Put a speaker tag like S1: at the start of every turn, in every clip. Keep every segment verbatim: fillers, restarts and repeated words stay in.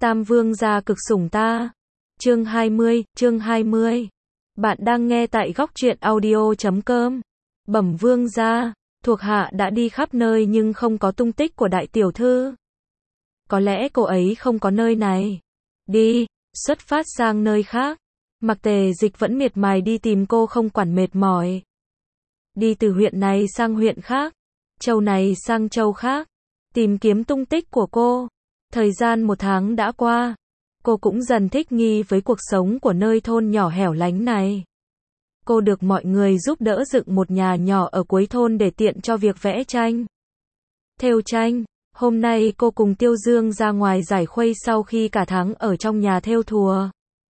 S1: Tam vương gia cực sủng ta. Chương hai mươi, chương hai mươi. Bạn đang nghe tại góc truyện audio chấm com. Bẩm vương gia, thuộc hạ đã đi khắp nơi nhưng không có tung tích của đại tiểu thư. Có lẽ cô ấy không có nơi này. Đi, xuất phát sang nơi khác. Mặc Tề Dịch vẫn miệt mài đi tìm cô không quản mệt mỏi. Đi từ huyện này sang huyện khác, châu này sang châu khác, tìm kiếm tung tích của cô. Thời gian một tháng đã qua, cô cũng dần thích nghi với cuộc sống của nơi thôn nhỏ hẻo lánh này. Cô được mọi người giúp đỡ dựng một nhà nhỏ ở cuối thôn để tiện cho việc vẽ tranh. Thêu tranh, hôm nay cô cùng Tiêu Dương ra ngoài giải khuây sau khi cả tháng ở trong nhà thêu thùa.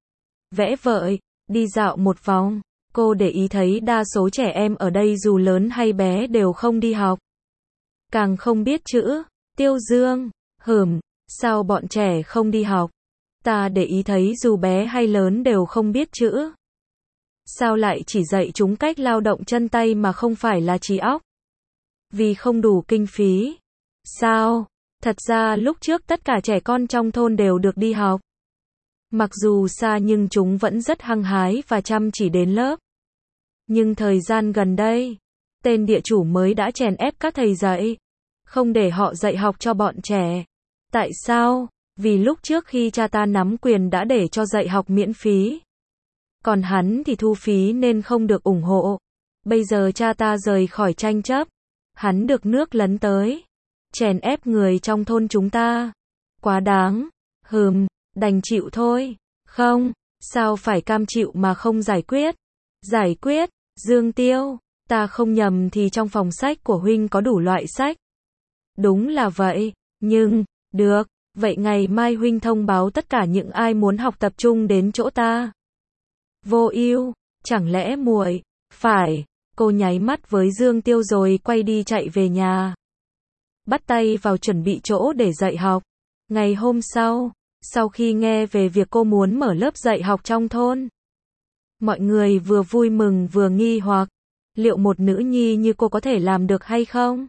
S1: Vẽ vợi, đi dạo một vòng, cô để ý thấy đa số trẻ em ở đây dù lớn hay bé đều không đi học. Càng không biết chữ. Tiêu Dương, hửm, sao bọn trẻ không đi học? Ta để ý thấy dù bé hay lớn đều không biết chữ. Sao lại chỉ dạy chúng cách lao động chân tay mà không phải là trí óc? Vì không đủ kinh phí. Sao? Thật ra lúc trước tất cả trẻ con trong thôn đều được đi học. Mặc dù xa nhưng chúng vẫn rất hăng hái và chăm chỉ đến lớp. Nhưng thời gian gần đây, tên địa chủ mới đã chèn ép các thầy dạy, không để họ dạy học cho bọn trẻ. Tại sao? Vì lúc trước khi cha ta nắm quyền đã để cho dạy học miễn phí. Còn hắn thì thu phí nên không được ủng hộ. Bây giờ cha ta rời khỏi tranh chấp. Hắn được nước lấn tới. Chèn ép người trong thôn chúng ta. Quá đáng. Hừm, đành chịu thôi. Không, sao phải cam chịu mà không giải quyết? Giải quyết, Dương Tiêu, ta không nhầm thì trong phòng sách của huynh có đủ loại sách. Đúng là vậy, nhưng, được, vậy ngày mai huynh thông báo tất cả những ai muốn học tập trung đến chỗ ta. Vô Ưu, chẳng lẽ muội, phải, cô nháy mắt với Dương Tiêu rồi quay đi chạy về nhà. Bắt tay vào chuẩn bị chỗ để dạy học. Ngày hôm sau, sau khi nghe về việc cô muốn mở lớp dạy học trong thôn, mọi người vừa vui mừng vừa nghi hoặc, liệu một nữ nhi như cô có thể làm được hay không?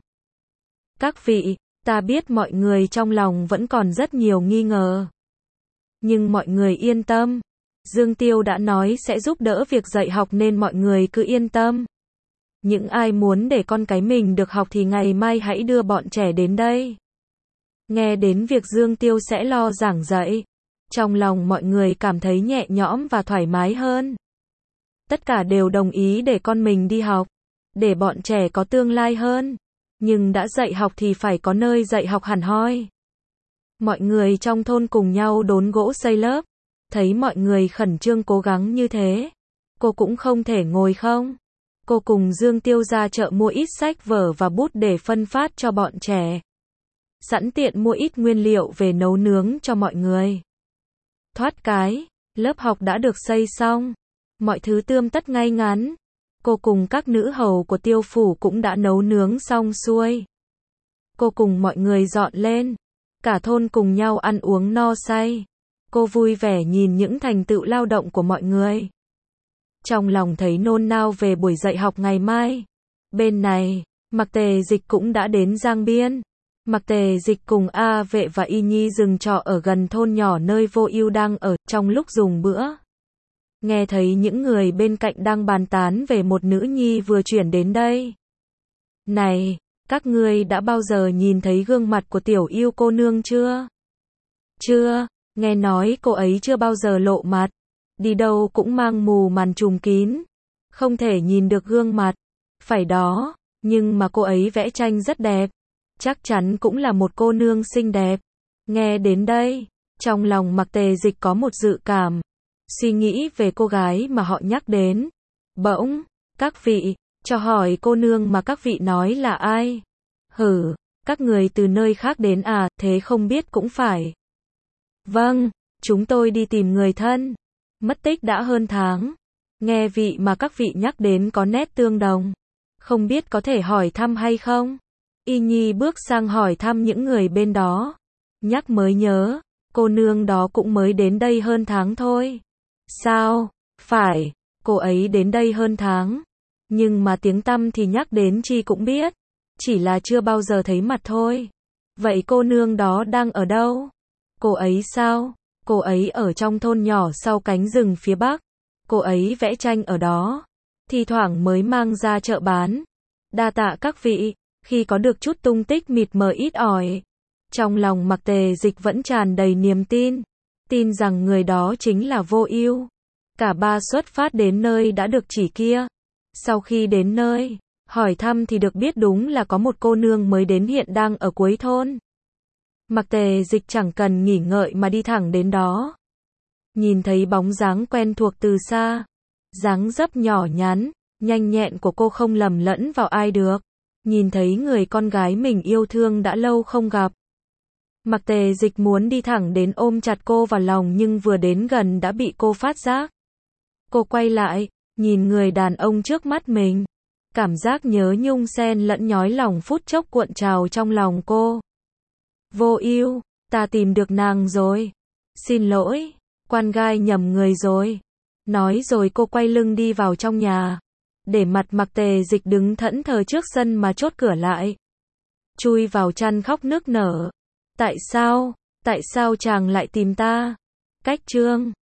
S1: Các vị, ta biết mọi người trong lòng vẫn còn rất nhiều nghi ngờ. Nhưng mọi người yên tâm. Dương Tiêu đã nói sẽ giúp đỡ việc dạy học nên mọi người cứ yên tâm. Những ai muốn để con cái mình được học thì ngày mai hãy đưa bọn trẻ đến đây. Nghe đến việc Dương Tiêu sẽ lo giảng dạy, trong lòng mọi người cảm thấy nhẹ nhõm và thoải mái hơn. Tất cả đều đồng ý để con mình đi học, để bọn trẻ có tương lai hơn. Nhưng đã dạy học thì phải có nơi dạy học hẳn hoi. Mọi người trong thôn cùng nhau đốn gỗ xây lớp. Thấy mọi người khẩn trương cố gắng như thế, cô cũng không thể ngồi không. Cô cùng Dương Tiêu ra chợ mua ít sách vở và bút để phân phát cho bọn trẻ. Sẵn tiện mua ít nguyên liệu về nấu nướng cho mọi người. Thoát cái, lớp học đã được xây xong. Mọi thứ tươm tất ngay ngắn. Cô cùng các nữ hầu của Tiêu phủ cũng đã nấu nướng xong xuôi. Cô cùng mọi người dọn lên. Cả thôn cùng nhau ăn uống no say. Cô vui vẻ nhìn những thành tựu lao động của mọi người. Trong lòng thấy nôn nao về buổi dạy học ngày mai. Bên này, Mặc Tề Dịch cũng đã đến Giang Biên. Mặc Tề Dịch cùng A Vệ và Y Nhi dừng trọ ở gần thôn nhỏ nơi Vô Ưu đang ở trong lúc dùng bữa. Nghe thấy những người bên cạnh đang bàn tán về một nữ nhi vừa chuyển đến đây. Này, các ngươi đã bao giờ nhìn thấy gương mặt của Tiểu Ưu cô nương chưa? Chưa, nghe nói cô ấy chưa bao giờ lộ mặt. Đi đâu cũng mang mù màn trùm kín. Không thể nhìn được gương mặt. Phải đó, nhưng mà cô ấy vẽ tranh rất đẹp. Chắc chắn cũng là một cô nương xinh đẹp. Nghe đến đây, trong lòng Mặc Tề Dịch có một dự cảm. Suy nghĩ về cô gái mà họ nhắc đến. Bỗng, các vị, cho hỏi cô nương mà các vị nói là ai? Hử, các người từ nơi khác đến à, thế không biết cũng phải. Vâng, chúng tôi đi tìm người thân. Mất tích đã hơn tháng. Nghe vị mà các vị nhắc đến có nét tương đồng. Không biết có thể hỏi thăm hay không? Y Nhi bước sang hỏi thăm những người bên đó. Nhắc mới nhớ, cô nương đó cũng mới đến đây hơn tháng thôi. Sao? Phải, cô ấy đến đây hơn tháng. Nhưng mà tiếng tăm thì nhắc đến chi cũng biết. Chỉ là chưa bao giờ thấy mặt thôi. Vậy cô nương đó đang ở đâu? Cô ấy sao? Cô ấy ở trong thôn nhỏ sau cánh rừng phía bắc. Cô ấy vẽ tranh ở đó. Thi thoảng mới mang ra chợ bán. Đa tạ các vị, khi có được chút tung tích mịt mờ ít ỏi. Trong lòng Mạc Tề Dịch vẫn tràn đầy niềm tin. Tin rằng người đó chính là Vô Ưu. Cả ba xuất phát đến nơi đã được chỉ kia. Sau khi đến nơi, hỏi thăm thì được biết đúng là có một cô nương mới đến hiện đang ở cuối thôn. Mạc Tề Dịch chẳng cần nghỉ ngợi mà đi thẳng đến đó. Nhìn thấy bóng dáng quen thuộc từ xa, dáng dấp nhỏ nhắn, nhanh nhẹn của cô không lầm lẫn vào ai được. Nhìn thấy người con gái mình yêu thương đã lâu không gặp. Mạc Tề Dịch muốn đi thẳng đến ôm chặt cô vào lòng nhưng vừa đến gần đã bị cô phát giác. Cô quay lại, nhìn người đàn ông trước mắt mình. Cảm giác nhớ nhung xen lẫn nhói lòng phút chốc cuộn trào trong lòng cô. Vô Ưu, ta tìm được nàng rồi. Xin lỗi, quan gai nhầm người rồi. Nói rồi cô quay lưng đi vào trong nhà. Để mặt Mạc Tề Dịch đứng thẫn thờ trước sân mà chốt cửa lại. Chui vào chăn khóc nức nở. Tại sao, tại sao chàng lại tìm ta? Cách chương